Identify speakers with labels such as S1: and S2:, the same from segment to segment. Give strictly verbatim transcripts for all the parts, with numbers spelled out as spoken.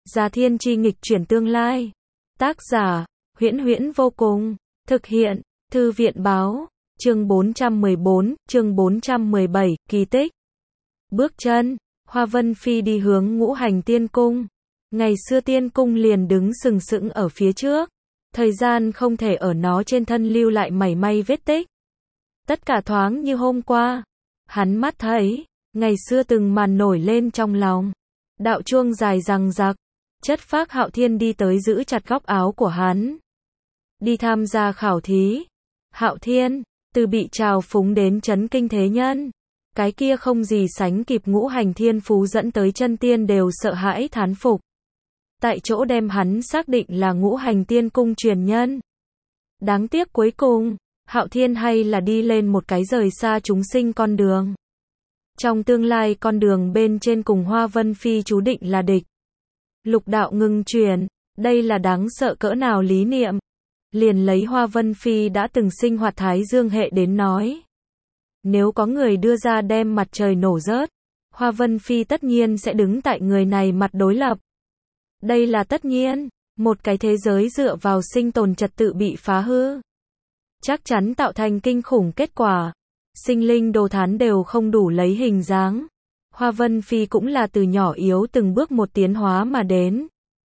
S1: Gia Thiên Chi nghịch chuyển tương lai. Tác giả, Huyễn Huyễn vô cùng. Thực hiện, Thư viện báo. Chương bốn trăm mười bốn, chương bốn trăm mười bảy, kỳ tích. Bước chân, Hoa Vân Phi đi hướng Ngũ Hành Tiên Cung. Ngày xưa Tiên Cung liền đứng sừng sững ở phía trước. Thời gian không thể ở nó trên thân lưu lại mảy may vết tích. Tất cả thoáng như hôm qua. Hắn mắt thấy, ngày xưa từng màn nổi lên trong lòng. Đạo chuông dài rằng rặc. Chất phác Hạo Thiên đi tới giữ chặt góc áo của hắn. Đi tham gia khảo thí. Hạo Thiên, từ bị trào phúng đến chấn kinh thế nhân. Cái kia không gì sánh kịp ngũ hành thiên phú dẫn tới chân tiên đều sợ hãi thán phục. Tại chỗ đem hắn xác định là ngũ hành tiên cung truyền nhân. Đáng tiếc cuối cùng, Hạo Thiên hay là đi lên một cái rời xa chúng sinh con đường. Trong tương lai con đường bên trên cùng Hoa Vân Phi chú định là địch. Lục đạo ngừng truyền, đây là đáng sợ cỡ nào lý niệm. Liền lấy Hoa Vân Phi đã từng sinh hoạt Thái Dương hệ đến nói. Nếu có người đưa ra đem mặt trời nổ rớt, Hoa Vân Phi tất nhiên sẽ đứng tại người này mặt đối lập. Đây là tất nhiên, một cái thế giới dựa vào sinh tồn trật tự bị phá hư. Chắc chắn tạo thành kinh khủng kết quả. Sinh linh đồ thán đều không đủ lấy hình dáng. Hoa Vân Phi cũng là từ nhỏ yếu từng bước một tiến hóa mà đến.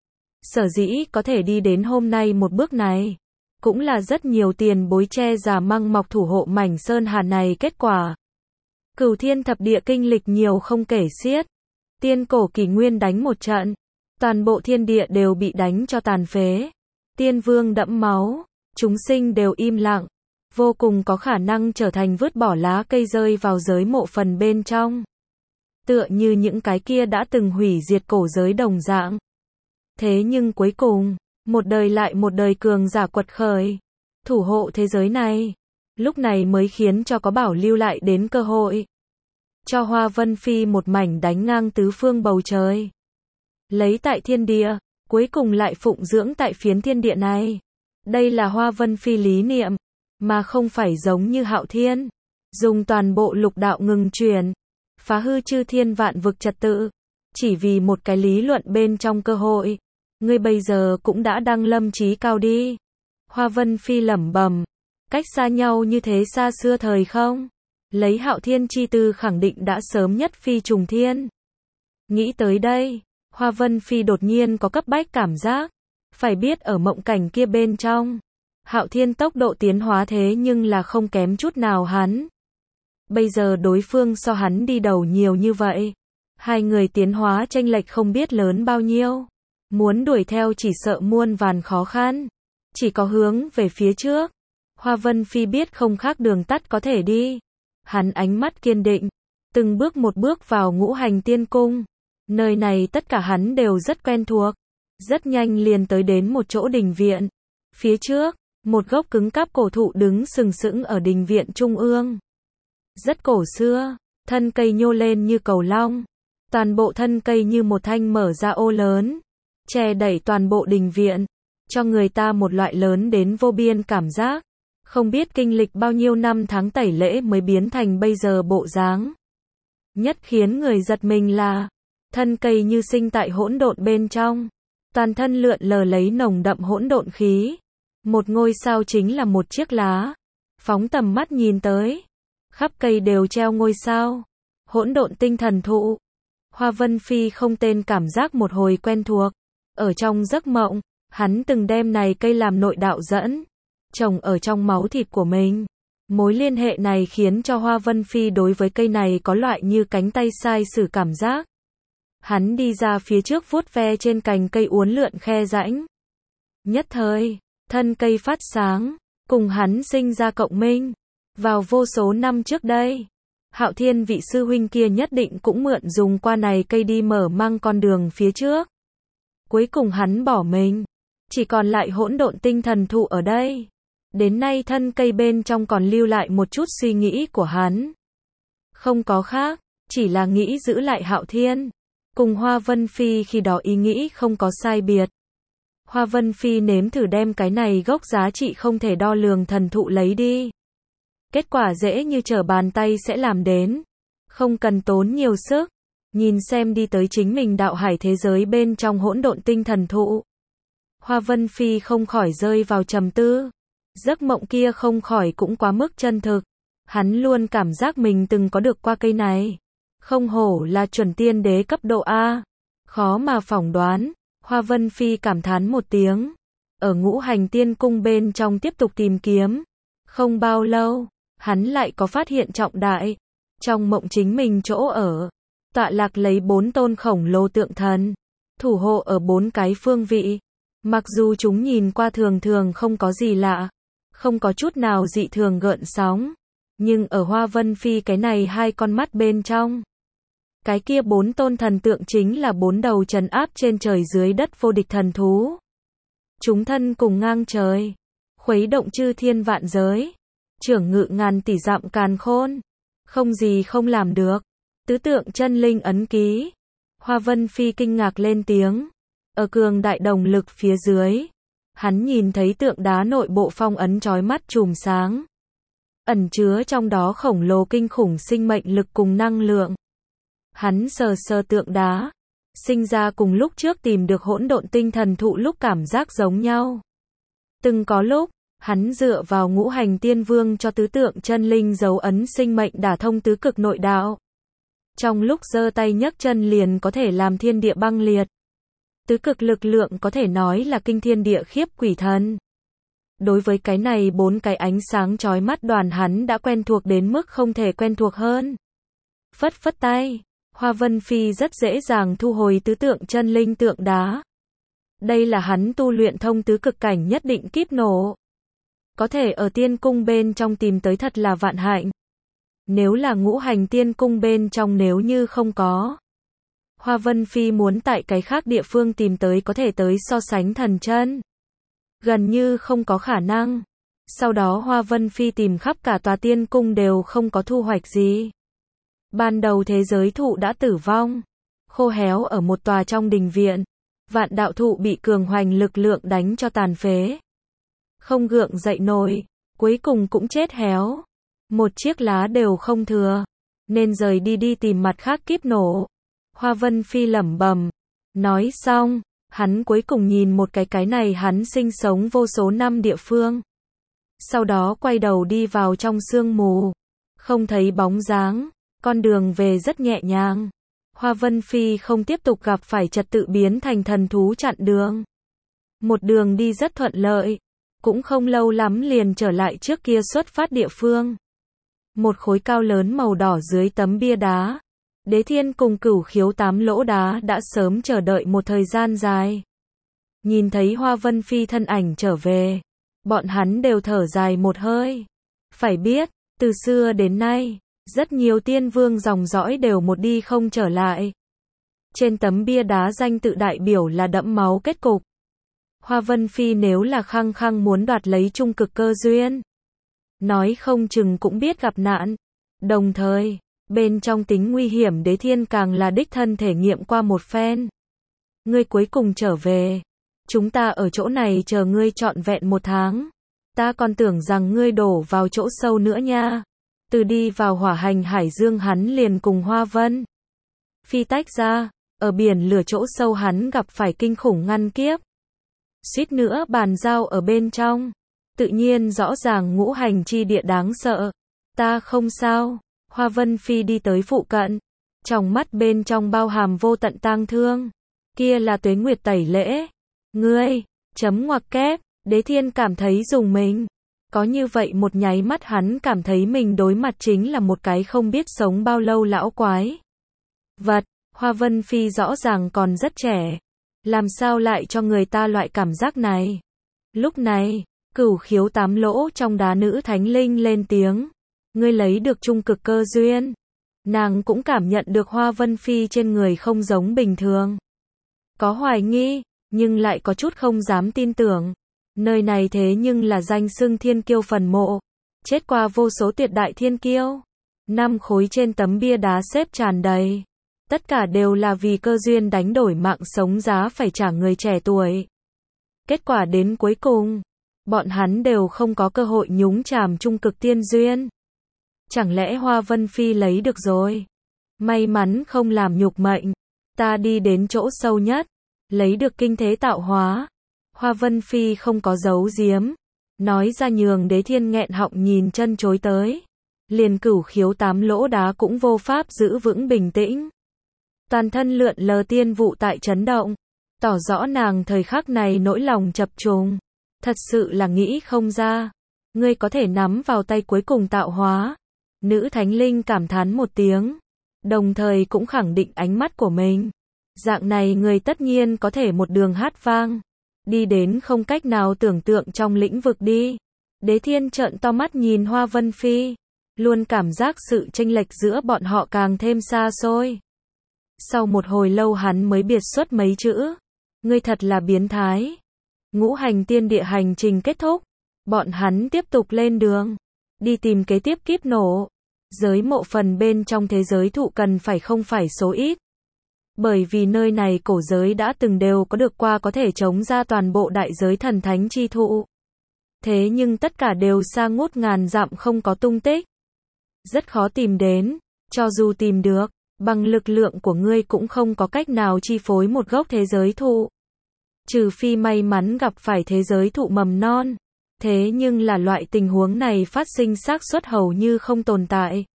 S1: Sở dĩ có thể đi đến hôm nay một bước này, cũng là rất nhiều tiền bối che già măng mọc thủ hộ mảnh sơn hà này kết quả. Cửu thiên thập địa kinh lịch nhiều không kể xiết. Tiên cổ kỷ nguyên đánh một trận, toàn bộ thiên địa đều bị đánh cho tàn phế. Tiên vương đẫm máu, chúng sinh đều im lặng, vô cùng có khả năng trở thành vứt bỏ lá cây rơi vào giới mộ phần bên trong. Tựa như những cái kia đã từng hủy diệt cổ giới đồng dạng. Thế nhưng cuối cùng, một đời lại một đời cường giả quật khởi, thủ hộ thế giới này, lúc này mới khiến cho có bảo lưu lại đến cơ hội. Cho Hoa Vân Phi một mảnh đánh ngang tứ phương bầu trời. Lấy tại thiên địa, cuối cùng lại phụng dưỡng tại phiến thiên địa này. Đây là Hoa Vân Phi lý niệm, mà không phải giống như Hạo Thiên. Dùng toàn bộ lục đạo ngừng truyền, phá hư chư thiên vạn vực trật tự. Chỉ vì một cái lý luận bên trong cơ hội. Ngươi bây giờ cũng đã đăng lâm chí cao đi. Hoa Vân Phi lẩm bẩm, cách xa nhau như thế xa xưa thời không. Lấy Hạo Thiên chi tư khẳng định đã sớm nhất phi trùng thiên. Nghĩ tới đây, Hoa Vân Phi đột nhiên có cấp bách cảm giác. Phải biết ở mộng cảnh kia bên trong, Hạo Thiên tốc độ tiến hóa thế nhưng là không kém chút nào hắn. Bây giờ đối phương so hắn đi đầu nhiều như vậy. Hai người tiến hóa chênh lệch không biết lớn bao nhiêu. Muốn đuổi theo chỉ sợ muôn vàn khó khăn. Chỉ có hướng về phía trước. Hoa Vân Phi biết không khác đường tắt có thể đi. Hắn ánh mắt kiên định. Từng bước một bước vào ngũ hành tiên cung. Nơi này tất cả hắn đều rất quen thuộc. Rất nhanh liền tới đến một chỗ đình viện. Phía trước, một gốc cứng cáp cổ thụ đứng sừng sững ở đình viện trung ương. Rất cổ xưa, thân cây nhô lên như cầu long. Toàn bộ thân cây như một thanh mở ra ô lớn. Che đẩy toàn bộ đình viện, cho người ta một loại lớn đến vô biên cảm giác. Không biết kinh lịch bao nhiêu năm tháng tẩy lễ mới biến thành bây giờ bộ dáng. Nhất khiến người giật mình là, thân cây như sinh tại hỗn độn bên trong. Toàn thân lượn lờ lấy nồng đậm hỗn độn khí. Một ngôi sao chính là một chiếc lá. Phóng tầm mắt nhìn tới, khắp cây đều treo ngôi sao. Hỗn độn tinh thần thụ. Hoa Vân Phi không tên cảm giác một hồi quen thuộc. Ở trong giấc mộng, hắn từng đem này cây làm nội đạo dẫn, trồng ở trong máu thịt của mình. Mối liên hệ này khiến cho Hoa Vân Phi đối với cây này có loại như cánh tay sai sử cảm giác. Hắn đi ra phía trước vuốt ve trên cành cây uốn lượn khe rãnh. Nhất thời, thân cây phát sáng, cùng hắn sinh ra cộng minh. Vào vô số năm trước đây, Hạo Thiên vị sư huynh kia nhất định cũng mượn dùng qua này cây đi mở mang con đường phía trước. Cuối cùng hắn bỏ mình, chỉ còn lại hỗn độn tinh thần thụ ở đây. Đến nay thân cây bên trong còn lưu lại một chút suy nghĩ của hắn. Không có khác, chỉ là nghĩ giữ lại Hạo Thiên. Cùng Hoa Vân Phi khi đó ý nghĩ không có sai biệt. Hoa Vân Phi nếm thử đem cái này gốc giá trị không thể đo lường thần thụ lấy đi. Kết quả dễ như trở bàn tay sẽ làm đến. Không cần tốn nhiều sức. nhìn xem đi tới chính mình đạo hải thế giới bên trong hỗn độn tinh thần thụ. Hoa Vân Phi không khỏi rơi vào trầm tư. Giấc mộng kia không khỏi cũng quá mức chân thực. Hắn luôn cảm giác mình từng có được qua cây này. Không hổ là chuẩn tiên đế cấp độ A. Khó mà phỏng đoán. Hoa Vân Phi cảm thán một tiếng. Ở ngũ hành tiên cung bên trong tiếp tục tìm kiếm. Không bao lâu, hắn lại có phát hiện trọng đại. Trong mộng chính mình chỗ ở, tọa lạc lấy bốn tôn khổng lồ tượng thần, thủ hộ ở bốn cái phương vị. Mặc dù chúng nhìn qua thường thường không có gì lạ, không có chút nào dị thường gợn sóng, nhưng ở Hoa Vân Phi cái này hai con mắt bên trong, cái kia bốn tôn thần tượng chính là bốn đầu trấn áp trên trời dưới đất vô địch thần thú. Chúng thân cùng ngang trời, khuấy động chư thiên vạn giới, trưởng ngự ngàn tỷ dặm càn khôn, không gì không làm được. Tứ tượng chân linh ấn ký. Hoa Vân Phi kinh ngạc lên tiếng. Ở cường đại động lực phía dưới, hắn nhìn thấy tượng đá nội bộ phong ấn chói mắt chùm sáng, ẩn chứa trong đó khổng lồ kinh khủng sinh mệnh lực cùng năng lượng. Hắn sờ sờ tượng đá, sinh ra cùng lúc trước tìm được hỗn độn tinh thần thụ lúc cảm giác giống nhau. Từng có lúc, hắn dựa vào ngũ hành tiên vương cho tứ tượng chân linh dấu ấn sinh mệnh đả thông tứ cực nội đạo. Trong lúc giơ tay nhấc chân liền có thể làm thiên địa băng liệt. Tứ cực lực lượng có thể nói là kinh thiên địa khiếp quỷ thần. Đối với cái này bốn cái ánh sáng chói mắt đoàn hắn đã quen thuộc đến mức không thể quen thuộc hơn. Phất phất tay, Hoa Vân Phi rất dễ dàng thu hồi tứ tượng chân linh tượng đá. Đây là hắn tu luyện thông tứ cực cảnh nhất định kíp nổ. Có thể ở tiên cung bên trong tìm tới thật là vạn hạnh. Nếu là ngũ hành tiên cung bên trong nếu như không có, Hoa Vân Phi muốn tại cái khác địa phương tìm tới có thể tới so sánh thần chân. Gần như không có khả năng. Sau đó Hoa Vân Phi tìm khắp cả tòa tiên cung đều không có thu hoạch gì. Ban đầu thế giới thụ đã tử vong, khô héo ở một tòa trong đình viện. Vạn đạo thụ bị cường hoành lực lượng đánh cho tàn phế. Không gượng dậy nổi, cuối cùng cũng chết héo. Một chiếc lá đều không thừa, nên rời đi đi tìm mặt khác kíp nổ. Hoa Vân Phi lẩm bẩm, nói xong, hắn cuối cùng nhìn một cái cái này hắn sinh sống vô số năm địa phương. Sau đó quay đầu đi vào trong sương mù, không thấy bóng dáng, con đường về rất nhẹ nhàng. Hoa Vân Phi không tiếp tục gặp phải trật tự biến thành thần thú chặn đường. Một đường đi rất thuận lợi, cũng không lâu lắm liền trở lại trước kia xuất phát địa phương. Một khối cao lớn màu đỏ dưới tấm bia đá. Đế Thiên cùng Cửu Khiếu tám lỗ đá đã sớm chờ đợi một thời gian dài. Nhìn thấy Hoa Vân Phi thân ảnh trở về, bọn hắn đều thở dài một hơi. Phải biết, từ xưa đến nay, rất nhiều tiên vương dòng dõi đều một đi không trở lại. Trên tấm bia đá danh tự đại biểu là đẫm máu kết cục. Hoa Vân Phi nếu là khăng khăng muốn đoạt lấy trung cực cơ duyên, nói không chừng cũng biết gặp nạn. Đồng thời, bên trong tính nguy hiểm Đế Thiên càng là đích thân thể nghiệm qua một phen. Ngươi cuối cùng trở về. Chúng ta ở chỗ này chờ ngươi trọn vẹn một tháng. Ta còn tưởng rằng ngươi đổ vào chỗ sâu nữa nha. Từ đi vào hỏa hành hải dương hắn liền cùng Hoa Vân Phi tách ra. Ở biển lửa chỗ sâu hắn gặp phải kinh khủng ngăn kiếp. Suýt nữa bàn giao ở bên trong. Tự nhiên rõ ràng ngũ hành chi địa đáng sợ. Ta không sao. Hoa Vân Phi đi tới phụ cận. Trong mắt bên trong bao hàm vô tận tang thương. Kia là tuế nguyệt tẩy lễ. Ngươi, chấm ngoặc kép, Đế Thiên cảm thấy dùng mình. Có như vậy một nháy mắt hắn cảm thấy mình đối mặt chính là một cái không biết sống bao lâu lão quái vật. Hoa Vân Phi rõ ràng còn rất trẻ. Làm sao lại cho người ta loại cảm giác này? Lúc này, Cửu Khiếu tám lỗ trong đá nữ thánh linh lên tiếng. Ngươi lấy được trung cực cơ duyên. Nàng cũng cảm nhận được Hoa Vân Phi trên người không giống bình thường. Có hoài nghi, nhưng lại có chút không dám tin tưởng. Nơi này thế nhưng là danh xưng thiên kiêu phần mộ. Chết qua vô số tuyệt đại thiên kiêu. Năm khối trên tấm bia đá xếp tràn đầy. Tất cả đều là vì cơ duyên đánh đổi mạng sống giá phải trả người trẻ tuổi. Kết quả đến cuối cùng, bọn hắn đều không có cơ hội nhúng chàm trung cực tiên duyên. Chẳng lẽ Hoa Vân Phi lấy được rồi? May mắn không làm nhục mệnh. Ta đi đến chỗ sâu nhất, lấy được kinh thế tạo hóa. Hoa Vân Phi không có giấu giếm, nói ra nhường Đế Thiên nghẹn họng nhìn chân chối tới. Liền cửu khiếu tám lỗ đá cũng vô pháp giữ vững bình tĩnh. Toàn thân lượn lờ tiên vụ tại chấn động, tỏ rõ nàng thời khắc này nỗi lòng chập trùng. Thật sự là nghĩ không ra, ngươi có thể nắm vào tay cuối cùng tạo hóa. Nữ thánh linh cảm thán một tiếng, đồng thời cũng khẳng định ánh mắt của mình. Dạng này người tất nhiên có thể một đường hát vang, đi đến không cách nào tưởng tượng trong lĩnh vực đi. Đế Thiên trợn to mắt nhìn Hoa Vân Phi, luôn cảm giác sự chênh lệch giữa bọn họ càng thêm xa xôi. Sau một hồi lâu hắn mới biệt xuất mấy chữ, ngươi thật là biến thái. Ngũ hành tiên địa hành trình kết thúc, bọn hắn tiếp tục lên đường, đi tìm kế tiếp kíp nổ. Giới mộ phần bên trong thế giới thụ cần phải không phải số ít. Bởi vì nơi này cổ giới đã từng đều có được qua có thể chống ra toàn bộ đại giới thần thánh chi thụ. Thế nhưng tất cả đều xa ngút ngàn dặm không có tung tích. Rất khó tìm đến, cho dù tìm được, bằng lực lượng của ngươi cũng không có cách nào chi phối một gốc thế giới thụ. Trừ phi may mắn gặp phải thế giới thụ mầm non. Thế nhưng là loại tình huống này phát sinh xác suất hầu như không tồn tại.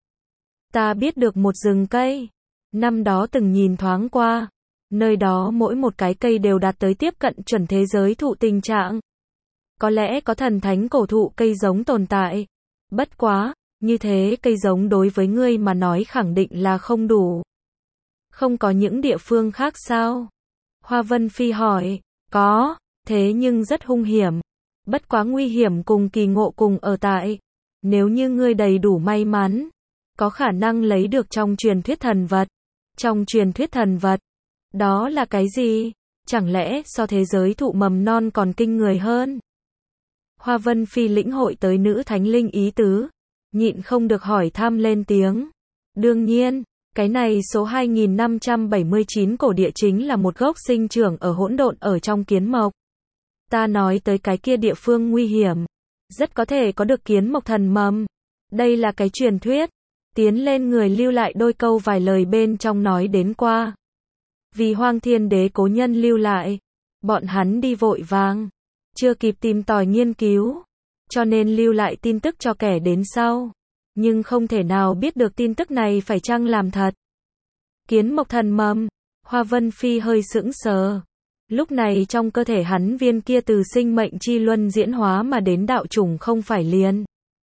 S1: Ta biết được một rừng cây, năm đó từng nhìn thoáng qua, nơi đó mỗi một cái cây đều đạt tới tiếp cận chuẩn thế giới thụ tình trạng. Có lẽ có thần thánh cổ thụ cây giống tồn tại. Bất quá, như thế cây giống đối với ngươi mà nói khẳng định là không đủ. Không có những địa phương khác sao? Hoa Vân Phi hỏi, có, thế nhưng rất hung hiểm. Bất quá nguy hiểm cùng kỳ ngộ cùng ở tại. Nếu như ngươi đầy đủ may mắn, có khả năng lấy được trong truyền thuyết thần vật. Trong truyền thuyết thần vật, đó là cái gì? Chẳng lẽ so thế giới thụ mầm non còn kinh người hơn? Hoa Vân Phi lĩnh hội tới nữ thánh linh ý tứ, nhịn không được hỏi thăm lên tiếng. Đương nhiên, cái này số hai nghìn năm trăm bảy mươi chín cổ địa chính là một gốc sinh trưởng ở hỗn độn ở trong kiến mộc. Ta nói tới cái kia địa phương nguy hiểm, rất có thể có được kiến mộc thần mầm. Đây là cái truyền thuyết. Tiến lên người lưu lại đôi câu vài lời bên trong nói đến qua. Vì Hoang Thiên Đế cố nhân lưu lại, bọn hắn đi vội vàng, chưa kịp tìm tòi nghiên cứu, cho nên lưu lại tin tức cho kẻ đến sau. Nhưng không thể nào biết được tin tức này phải chăng làm thật. Kiến mộc thần mầm, Hoa Vân Phi hơi sững sờ. Lúc này trong cơ thể hắn viên kia từ sinh mệnh chi luân diễn hóa mà đến đạo chủng không phải liền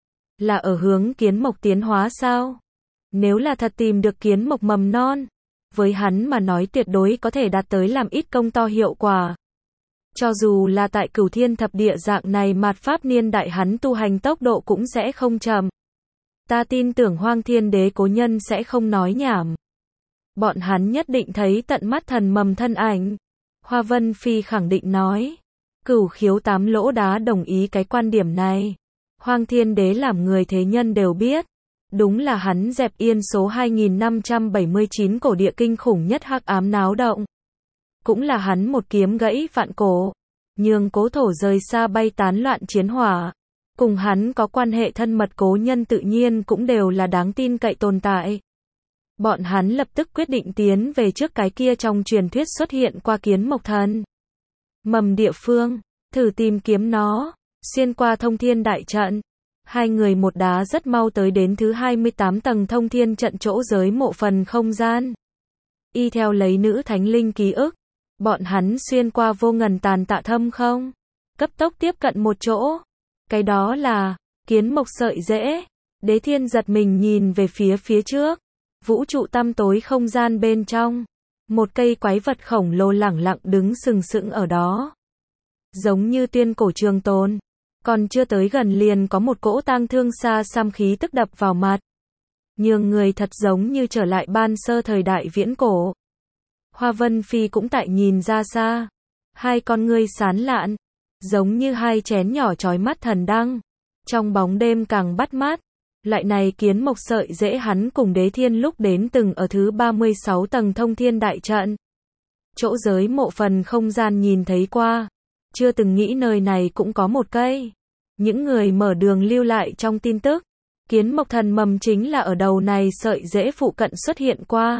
S1: là ở hướng kiến mộc tiến hóa sao? Nếu là thật tìm được kiến mộc mầm non, với hắn mà nói tuyệt đối có thể đạt tới làm ít công to hiệu quả. Cho dù là tại Cửu Thiên Thập Địa dạng này mạt pháp niên đại hắn tu hành tốc độ cũng sẽ không chậm. Ta tin tưởng Hoang Thiên Đế cố nhân sẽ không nói nhảm. Bọn hắn nhất định thấy tận mắt thần mầm thân ảnh. Hoa Vân Phi khẳng định nói. Cửu khiếu tám lỗ đá đồng ý cái quan điểm này. Hoang Thiên Đế làm người thế nhân đều biết. Đúng là hắn dẹp yên số hai nghìn năm trăm bảy mươi chín cổ địa kinh khủng nhất hắc ám náo động. Cũng là hắn một kiếm gãy vạn cổ. Nhường cố thổ rời xa bay tán loạn chiến hỏa. Cùng hắn có quan hệ thân mật cố nhân tự nhiên cũng đều là đáng tin cậy tồn tại. Bọn hắn lập tức quyết định tiến về trước cái kia trong truyền thuyết xuất hiện qua kiến mộc thần mầm địa phương, thử tìm kiếm nó, xuyên qua thông thiên đại trận. Hai người một đá rất mau tới đến thứ hai mươi tám tầng thông thiên trận chỗ giới mộ phần không gian. Y theo lấy nữ thánh linh ký ức, bọn hắn xuyên qua vô ngần tàn tạ thâm không, cấp tốc tiếp cận một chỗ. Cái đó là kiến mộc sợi rễ. Đế Thiên giật mình nhìn về phía phía trước, vũ trụ tăm tối không gian bên trong, một cây quái vật khổng lồ lẳng lặng đứng sừng sững ở đó, giống như tuyên cổ trường tồn. Còn chưa tới gần liền có một cỗ tang thương xa xăm khí tức đập vào mặt, nhường người thật giống như trở lại ban sơ thời đại viễn cổ. Hoa Vân Phi cũng tại nhìn ra xa, hai con ngươi sán lạn, giống như hai chén nhỏ chói mắt thần đăng, trong bóng đêm càng bắt mắt. Loại này kiến mộc sợi rễ hắn cùng Đế Thiên lúc đến từng ở thứ ba mươi sáu tầng thông thiên đại trận. Chỗ giới mộ phần không gian nhìn thấy qua, chưa từng nghĩ nơi này cũng có một cây. Những người mở đường lưu lại trong tin tức, Kiến mộc thần mầm chính là ở đầu này sợi rễ phụ cận xuất hiện qua.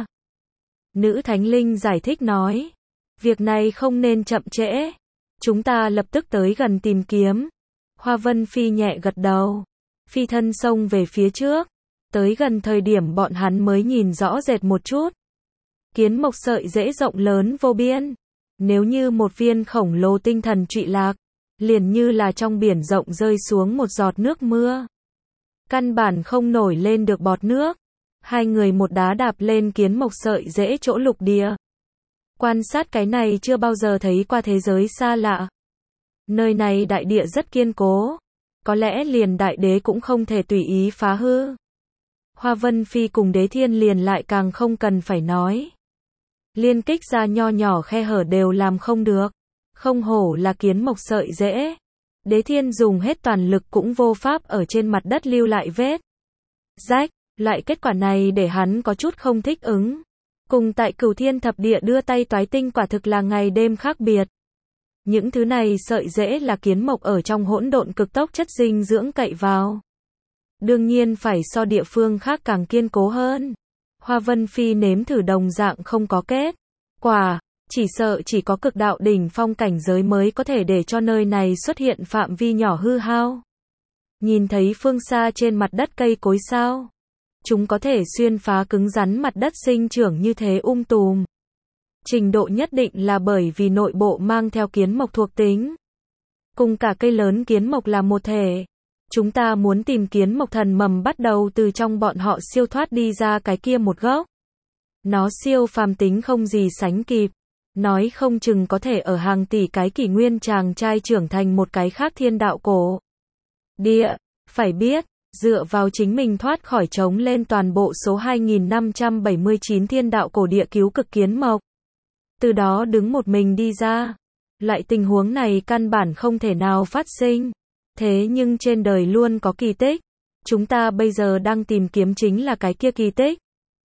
S1: Nữ thánh linh giải thích nói. Việc này không nên chậm trễ. Chúng ta lập tức tới gần tìm kiếm. Hoa Vân Phi nhẹ gật đầu. Phi thân xông về phía trước. Tới gần thời điểm bọn hắn mới nhìn rõ rệt một chút. Kiến mộc sợi rễ rộng lớn vô biên. Nếu như một viên khổng lồ tinh thần trụy lạc, liền như là trong biển rộng rơi xuống một giọt nước mưa. Căn bản không nổi lên được bọt nước. Hai người một đá đạp lên kiến mộc sợi rễ chỗ lục địa. Quan sát cái này chưa bao giờ thấy qua thế giới xa lạ. Nơi này đại địa rất kiên cố. Có lẽ liền đại đế cũng không thể tùy ý phá hư. Hoa Vân Phi cùng Đế Thiên liền lại càng không cần phải nói. Liên kích ra nho nhỏ khe hở đều làm không được. Không hổ là kiến mộc sợi rễ. Đế Thiên dùng hết toàn lực cũng vô pháp ở trên mặt đất lưu lại vết rách. Lại kết quả này để hắn có chút không thích ứng. Cùng tại Cửu Thiên Thập Địa đưa tay toái tinh quả thực là ngày đêm khác biệt. Những thứ này sợi rễ là kiến mộc ở trong hỗn độn cực tốc chất dinh dưỡng cậy vào. Đương nhiên phải so địa phương khác càng kiên cố hơn. Hoa Vân Phi nếm thử đồng dạng không có kết quả, chỉ sợ chỉ có cực đạo đỉnh phong cảnh giới mới có thể để cho nơi này xuất hiện phạm vi nhỏ hư hao. Nhìn thấy phương xa trên mặt đất cây cối sao? Chúng có thể xuyên phá cứng rắn mặt đất sinh trưởng như thế um tùm. Trình độ nhất định là bởi vì nội bộ mang theo kiến mộc thuộc tính. Cùng cả cây lớn kiến mộc là một thể. Chúng ta muốn tìm kiến mộc thần mầm bắt đầu từ trong bọn họ siêu thoát đi ra cái kia một gốc. Nó siêu phàm tính không gì sánh kịp. Nói không chừng có thể ở hàng tỷ cái kỷ nguyên chàng trai trưởng thành một cái khác thiên đạo cổ địa. Phải biết, dựa vào chính mình thoát khỏi trống lên toàn bộ số hai nghìn năm trăm bảy mươi chín thiên đạo cổ địa cứu cực kiến mộc. Từ đó đứng một mình đi ra. Loại tình huống này căn bản không thể nào phát sinh. Thế nhưng trên đời luôn có kỳ tích. Chúng ta bây giờ đang tìm kiếm chính là cái kia kỳ tích.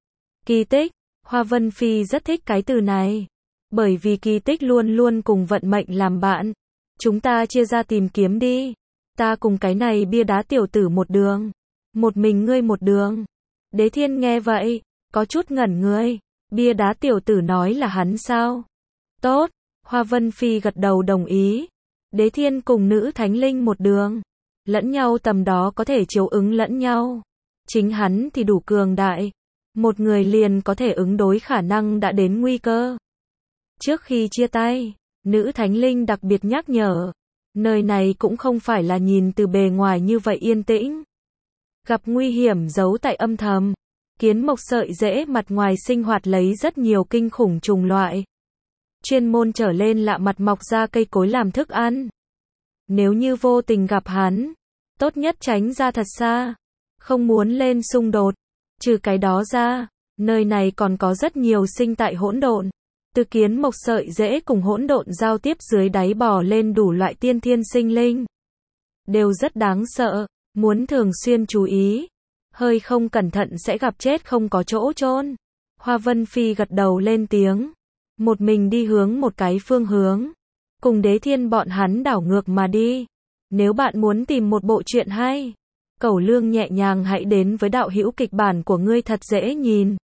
S1: Kỳ tích, Hoa Vân Phi rất thích cái từ này. Bởi vì kỳ tích luôn luôn cùng vận mệnh làm bạn. Chúng ta chia ra tìm kiếm đi. Ta cùng cái này bia đá tiểu tử một đường. Một mình ngươi một đường. Đế Thiên nghe vậy, có chút ngẩn người. Bia đá tiểu tử nói là hắn sao? Tốt, Hoa Vân Phi gật đầu đồng ý. Đế Thiên cùng nữ thánh linh một đường. Lẫn nhau tầm đó có thể chiếu ứng lẫn nhau. Chính hắn thì đủ cường đại. Một người liền có thể ứng đối khả năng đã đến nguy cơ. Trước khi chia tay, nữ thánh linh đặc biệt nhắc nhở. Nơi này cũng không phải là nhìn từ bề ngoài như vậy yên tĩnh. Gặp nguy hiểm giấu tại âm thầm. Kiến mộc sợi rễ mặt ngoài sinh hoạt lấy rất nhiều kinh khủng trùng loại. Chuyên môn trở lên lạ mặt mọc ra cây cối làm thức ăn. Nếu như vô tình gặp hắn, tốt nhất tránh ra thật xa. Không muốn lên xung đột. Trừ cái đó ra, nơi này còn có rất nhiều sinh tại hỗn độn. Từ kiến mộc sợi rễ cùng hỗn độn giao tiếp dưới đáy bò lên đủ loại tiên thiên sinh linh. Đều rất đáng sợ, muốn thường xuyên chú ý. Hơi không cẩn thận sẽ gặp chết không có chỗ chôn. Hoa Vân Phi gật đầu lên tiếng. Một mình đi hướng một cái phương hướng. Cùng Đế Thiên bọn hắn đảo ngược mà đi. Nếu bạn muốn tìm một bộ truyện hay, Cẩu Lương nhẹ nhàng hãy đến với đạo hữu kịch bản của ngươi thật dễ nhìn.